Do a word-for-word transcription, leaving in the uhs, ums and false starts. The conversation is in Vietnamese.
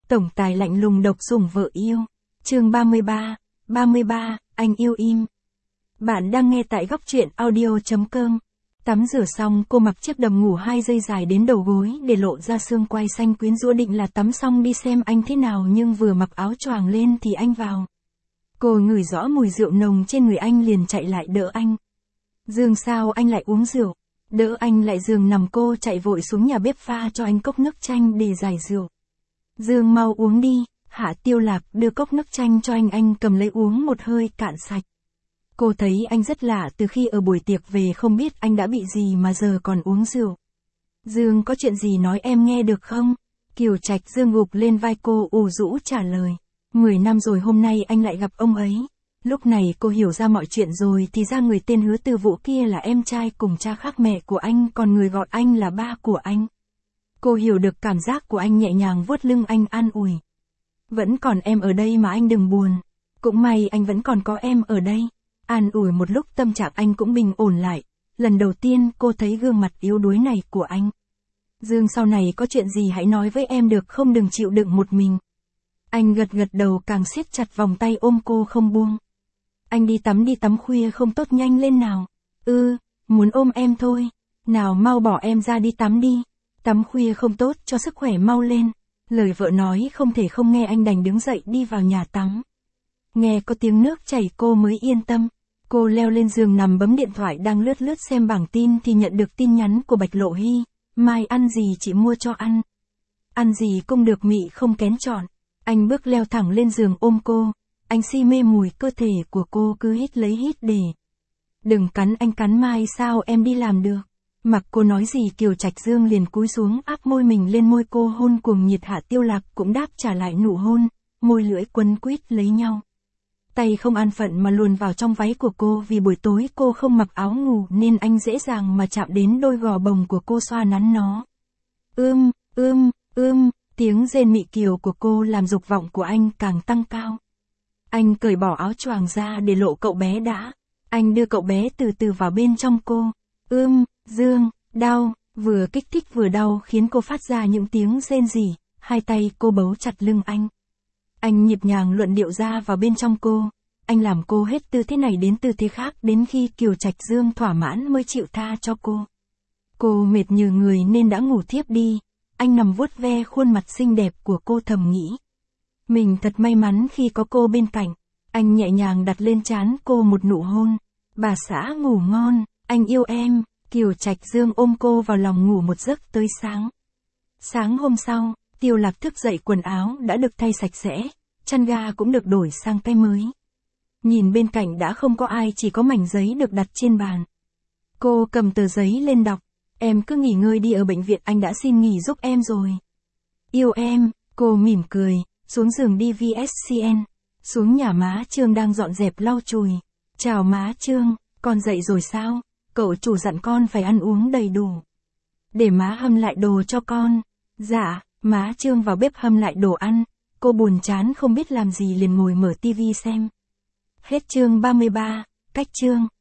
Tổng tài lạnh lùng độc sủng vợ yêu. Chương ba mươi ba, ba mươi ba, anh yêu im. Bạn đang nghe tại góc truyện audio.com. Tắm rửa xong cô mặc chiếc đầm ngủ hai dây dài đến đầu gối để lộ ra xương quai xanh quyến rũ, định là tắm xong đi xem anh thế nào, nhưng vừa mặc áo choàng lên thì anh vào. Cô ngửi rõ mùi rượu nồng trên người anh liền chạy lại đỡ anh. Dương, sao anh lại uống rượu? Đỡ anh lại giường nằm, cô chạy vội xuống nhà bếp pha cho anh cốc nước chanh để giải rượu. Dương, mau uống đi. Hạ Tiêu Lạc đưa cốc nước chanh cho anh, anh cầm lấy uống một hơi cạn sạch. Cô thấy anh rất lạ, từ khi ở buổi tiệc về không biết anh đã bị gì mà giờ còn uống rượu. Dương, có chuyện gì nói em nghe được không? Kiều Trạch Dương gục lên vai cô ủ rũ trả lời. Mười năm rồi hôm nay anh lại gặp ông ấy. Lúc này cô hiểu ra mọi chuyện rồi, thì ra người tên Hứa Từ Vũ kia là em trai cùng cha khác mẹ của anh, còn người gọi anh là ba của anh. Cô hiểu được cảm giác của anh, nhẹ nhàng vuốt lưng anh an ủi. Vẫn còn em ở đây mà anh đừng buồn. Cũng may anh vẫn còn có em ở đây. An ủi một lúc tâm trạng anh cũng bình ổn lại. Lần đầu tiên cô thấy gương mặt yếu đuối này của anh. Dương, sau này có chuyện gì hãy nói với em được không, đừng chịu đựng một mình. Anh gật gật đầu, càng siết chặt vòng tay ôm cô không buông. Anh đi tắm đi, tắm khuya không tốt, nhanh lên nào. Ừ, muốn ôm em thôi. Nào mau bỏ em ra đi tắm đi. Tắm khuya không tốt cho sức khỏe, mau lên. Lời vợ nói không thể không nghe, anh đành đứng dậy đi vào nhà tắm. Nghe có tiếng nước chảy cô mới yên tâm. Cô leo lên giường nằm bấm điện thoại, đang lướt lướt xem bảng tin thì nhận được tin nhắn của Bạch Lộ Hy. Mai ăn gì chị mua cho ăn. Ăn gì cũng được, mị không kén chọn. Anh bước leo thẳng lên giường ôm cô. Anh si mê mùi cơ thể của cô, cứ hít lấy hít để. Đừng cắn anh, cắn Mai sao em đi làm được. Mặc cô nói gì, Kiều Trạch Dương liền cúi xuống áp môi mình lên môi cô, hôn cuồng nhiệt. Hạ Tiêu Lạc cũng đáp trả lại nụ hôn, môi lưỡi quấn quýt lấy nhau. Tay không an phận mà luồn vào trong váy của cô, vì buổi tối cô không mặc áo ngủ nên anh dễ dàng mà chạm đến đôi gò bồng của cô, xoa nắn nó. Ưm, ưm, ưm, tiếng rên mị kiều của cô làm dục vọng của anh càng tăng cao. Anh cởi bỏ áo choàng ra để lộ cậu bé đã. Anh đưa cậu bé từ từ vào bên trong cô. Ưm, Dương, đau, vừa kích thích vừa đau khiến cô phát ra những tiếng rên rỉ. Hai tay cô bấu chặt lưng anh. Anh nhịp nhàng luận điệu ra vào bên trong cô. Anh làm cô hết tư thế này đến tư thế khác, đến khi Kiều Trạch Dương thỏa mãn mới chịu tha cho cô. Cô mệt nhừ người nên đã ngủ thiếp đi. Anh nằm vuốt ve khuôn mặt xinh đẹp của cô, thầm nghĩ. Mình thật may mắn khi có cô bên cạnh. Anh nhẹ nhàng đặt lên trán cô một nụ hôn. Bà xã ngủ ngon, anh yêu em. Kiều Trạch Dương ôm cô vào lòng ngủ một giấc tới sáng. Sáng hôm sau, Tiêu Lạc thức dậy, quần áo đã được thay sạch sẽ, chăn ga cũng được đổi sang cái mới. Nhìn bên cạnh đã không có ai, chỉ có mảnh giấy được đặt trên bàn. Cô cầm tờ giấy lên đọc. Em cứ nghỉ ngơi đi, ở bệnh viện anh đã xin nghỉ giúp em rồi. Yêu em, cô mỉm cười, xuống giường đi vê ét xê en. Xuống nhà má Trương đang dọn dẹp lau chùi. Chào má Trương, con dậy rồi sao? Cậu chủ dặn con phải ăn uống đầy đủ. Để má hâm lại đồ cho con. Dạ, má Trương vào bếp hâm lại đồ ăn. Cô buồn chán không biết làm gì liền ngồi mở tivi xem. Hết chương ba mươi ba, cách chương.